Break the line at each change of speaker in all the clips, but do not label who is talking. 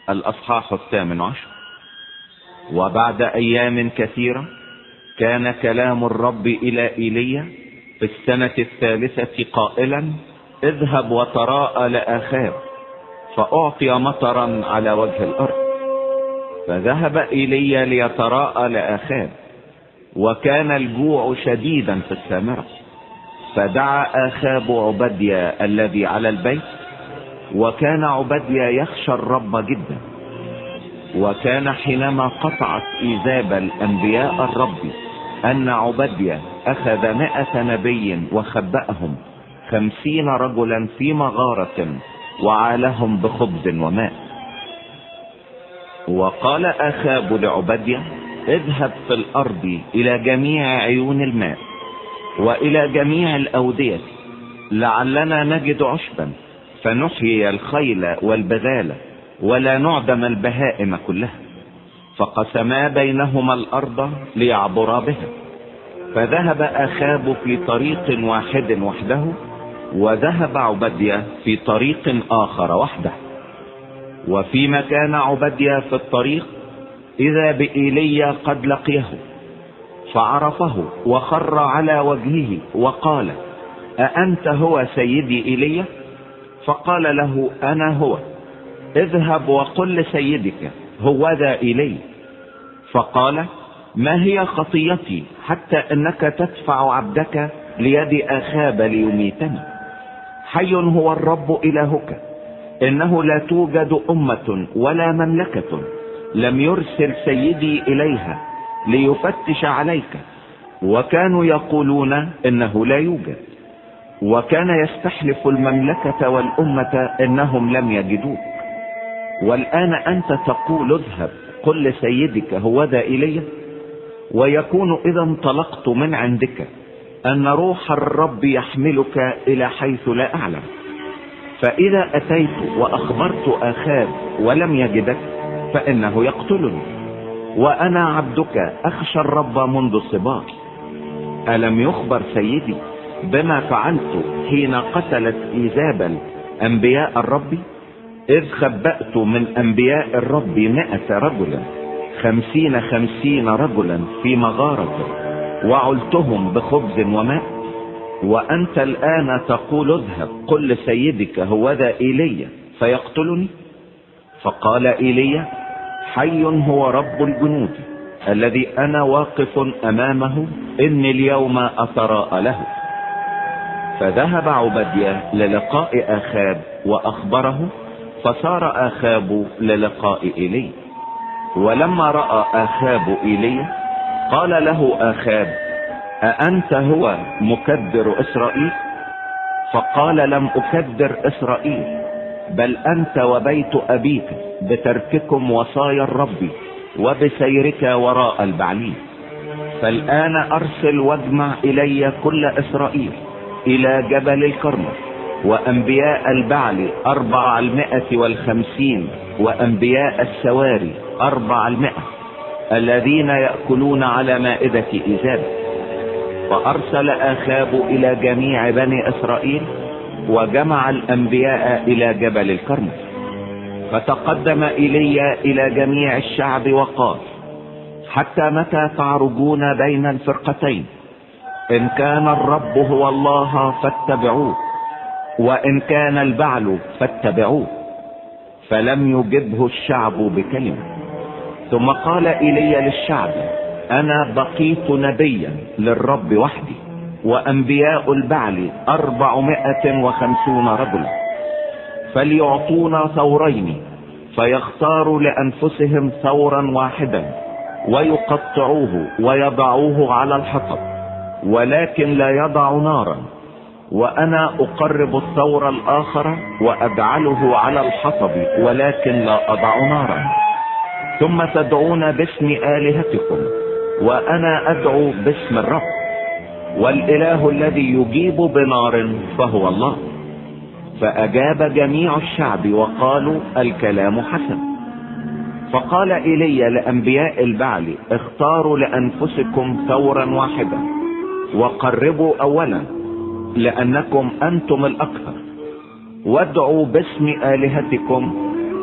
الأصحاح 18. وبعد أيام كثيرة كان كلام الرب إلى إيليا في السنة 3 قائلا: اذهب وتراءى لآخاب فأعطي مطرا على وجه الأرض. فذهب إيليا ليتراءى لآخاب، وكان الجوع شديدا في السامرة. فدعا آخاب عبديا الذي على البيت، وكان عبديا يخشى الرب جدا. وكان حينما قطعت إيزابل أنبياء الرب أن عبديا أخذ 100 نبي وخبأهم 50 رجلا في مغارة وعالهم بخبز وماء. وقال آخاب لعبديا: اذهب في الأرض إلى جميع عيون الماء وإلى جميع الأودية، لعلنا نجد عشبا فنحيي الخيل والبغال ولا نعدم البهائم كلها. فقسما بينهما الأرض ليعبرا بها. فذهب آخاب في طريق واحد وحده، وذهب عبديا في طريق آخر وحده. وفيما كان عبديا في الطريق إذا بإيليا قد لقيه، فعرفه وخر على وجهه وقال: أأنت هو سيدي إيليا؟ فقال له: أنا هو. اذهب وقل لسيدك هوذا إيليا. فقال: ما هي خطيتي حتى انك تدفع عبدك ليد آخاب ليميتني؟ حي هو الرب إلهك، انه لا توجد أمة ولا مملكة لم يرسل سيدي إليها ليفتش عليك. وكانوا يقولون انه لا يوجد، وكان يستحلف المملكة والأمة انهم لم يجدوك. والآن أنت تقول: اذهب قل لسيدك هوذا إيليا. ويكون إذا انطلقت من عندك أن روح الرب يحملك إلى حيث لا أعلم. فإذا أتيت وأخبرت آخاب ولم يجدك فإنه يقتلني، وأنا عبدك أخشى الرب منذ الصباح. ألم يخبر سيدي بما فعلت حين قتلت إيزابل أنبياء الرب؟ إذ خبأت من أنبياء الرب 100 رجلا 50 رجلا في مغارة، وعلتهم بخبز وماء. وأنت الآن تقول: اذهب قل لسيدك هوذا إيليا فيقتلني. فقال إيليا: حي هو رب الجنود الذي أنا واقف أمامه، إني اليوم أتراءى له. فذهب عبديا للقاء آخاب وأخبره، فصار آخاب للقاء إيليا. ولما رأى آخاب إيليا قال له آخاب: أأنت هو مكدر إسرائيل؟ فقال: لم أكدر إسرائيل، بل أنت وبيت أبيك بترككم وصايا الرب وبسيرك وراء البعليم. فالآن أرسل واجمع إلي كل إسرائيل إلى جبل الكرمل، وأنبياء البعل 450 وأنبياء السواري 400 الذين يأكلون على مائدة إيزابل. فأرسل آخاب إلى جميع بني إسرائيل وجمع الأنبياء إلى جبل الكرمل. فتقدم إيليا إلى جميع الشعب وقال: حتى متى تعرجون بين الفرقتين؟ إن كان الرب هو الله فاتبعوه، وإن كان البعل فاتبعوه. فلم يجبه الشعب بكلمة. ثم قال إيليا للشعب: أنا بقيت نبيا للرب وحدي، وأنبياء البعل 450 رجلا، فليعطونا ثورين، فيختاروا لأنفسهم ثورا واحدا ويقطعوه ويضعوه على الحطب، ولكن لا يضع نارا. وأنا أقرب الثور الآخر وأجعله على الحطب، ولكن لا أضع نارا. ثم تدعون باسم آلهتكم، وأنا أدعو باسم الرب، والإله الذي يجيب بنار فهو الله. فأجاب جميع الشعب وقالوا: الكلام حسن. فقال إيليا لأنبياء البعل: اختاروا لأنفسكم ثورا واحدا وقربوا أولا، لأنكم أنتم الأكثر، وادعوا باسم آلهتكم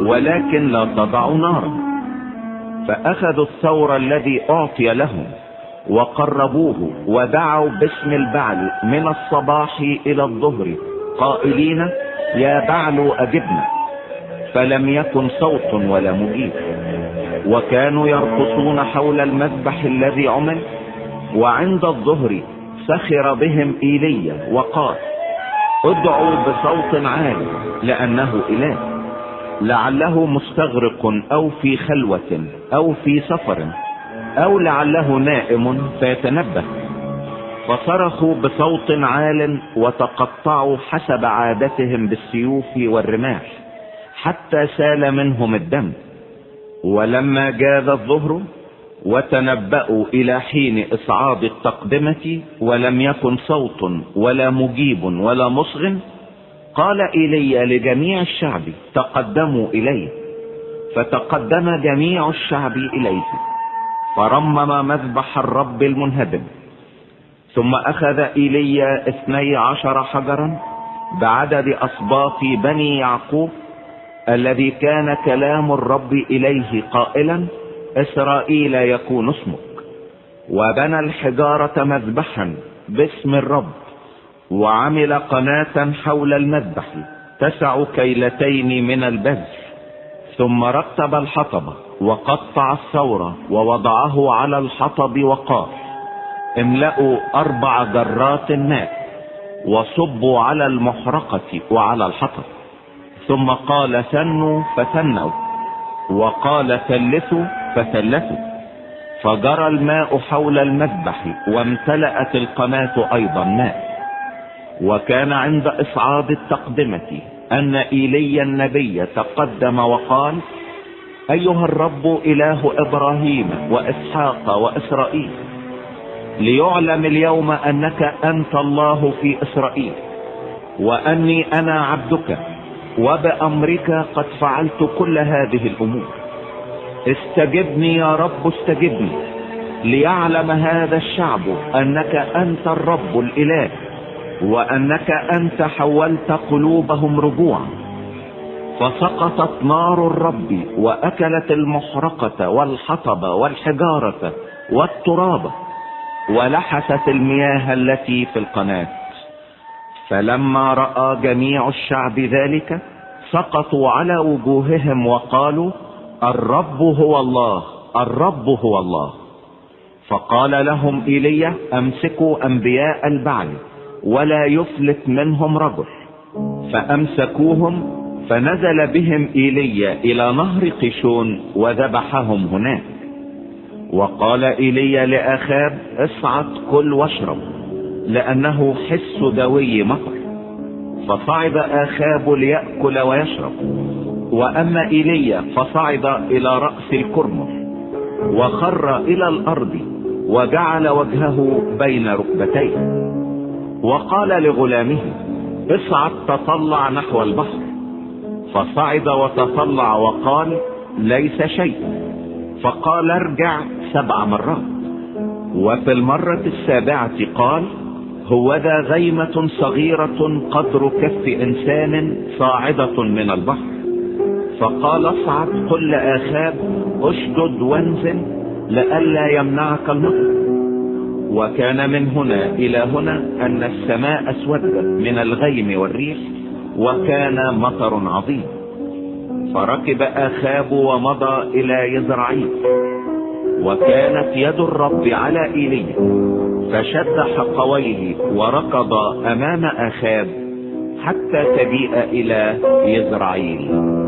ولكن لا تضعوا نارا. فأخذوا الثور الذي أعطي لهم وقربوه ودعوا باسم البعل من الصباح إلى الظهر قائلين: يا بعل أجبنا. فلم يكن صوت ولا مجيب. وكانوا يرقصون حول المذبح الذي عمل. وعند الظهر سخر بهم إيليا وقال: ادعوا بصوت عالي لأنه إله، لعله مستغرق أو في خلوة أو في سفر، أو لعله نائم فيتنبه. فصرخوا بصوت عال وتقطعوا حسب عادتهم بالسيوف والرماح حتى سال منهم الدم. ولما جاز الظهر وتنبأوا إلى حين إصعاد التقدمة ولم يكن صوت ولا مجيب ولا مصغ، قال إيليا لجميع الشعب: تقدموا إليه. فتقدم جميع الشعب إليه، فرمم مذبح الرب المنهدم. ثم أخذ إيليا 12 حجرا بعدد أسباط بني يعقوب الذي كان كلام الرب إليه قائلا: إسرائيل يكون اسمك. وبنى الحجارة مذبحا باسم الرب، وعمل قناة حول المذبح 9 كيلتين من البذر. ثم رتب الحطب وقطع الثور ووضعه على الحطب وقال: املأوا 4 جرات ماء وصبوا على المحرقة وعلى الحطب. ثم قال: ثنوا فثنوا، وقال: ثلثوا فثلثوا. فجرى الماء حول المذبح وامتلأت القناة ايضا ماء. وكان عند إصعاد التقدمة ان إيليا النبي تقدم وقال: ايها الرب اله ابراهيم واسحاق واسرائيل، ليعلم اليوم انك انت الله في اسرائيل، واني انا عبدك، وبأمرك قد فعلت كل هذه الامور. استجبني يا رب استجبني، ليعلم هذا الشعب انك انت الرب الاله، وانك انت حولت قلوبهم رجوعا. فسقطت نار الرب واكلت المحرقة والحطب والحجارة والتراب، ولحست المياه التي في القناة. فلما رأى جميع الشعب ذلك سقطوا على وجوههم وقالوا: الرب هو الله، الرب هو الله. فقال لهم إيليا: امسكوا انبياء البعل ولا يفلت منهم رجل. فامسكوهم، فنزل بهم إيليا الى نهر قيشون وذبحهم هناك. وقال إيليا لآخاب: اصعد كل واشرب، لأنه حس دوي مطر. فصعد آخاب ليأكل ويشرب، وأما إيليا فصعد إلى رأس الكرمر وخر إلى الأرض وجعل وجهه بين ركبتيه. وقال لغلامه: اصعد تطلع نحو البحر. فصعد وتطلع وقال: ليس شيء. فقال: ارجع 7 مرات. وفي المرة 7 قال: هوذا غيمة صغيرة قدر كف إنسان صاعدة من البحر. فقال: اصعد قل لآخاب: اشدد وانزل لئلا يمنعك المطر. وكان من هنا إلى هنا أن السماء اسودت من الغيم والريح، وكان مطر عظيم. فركب آخاب ومضى إلى يزرعيل. وكانت يد الرب على إيليا، فشد حقويه وركض أمام آخاب حتى تجيء إلى يزرعيل.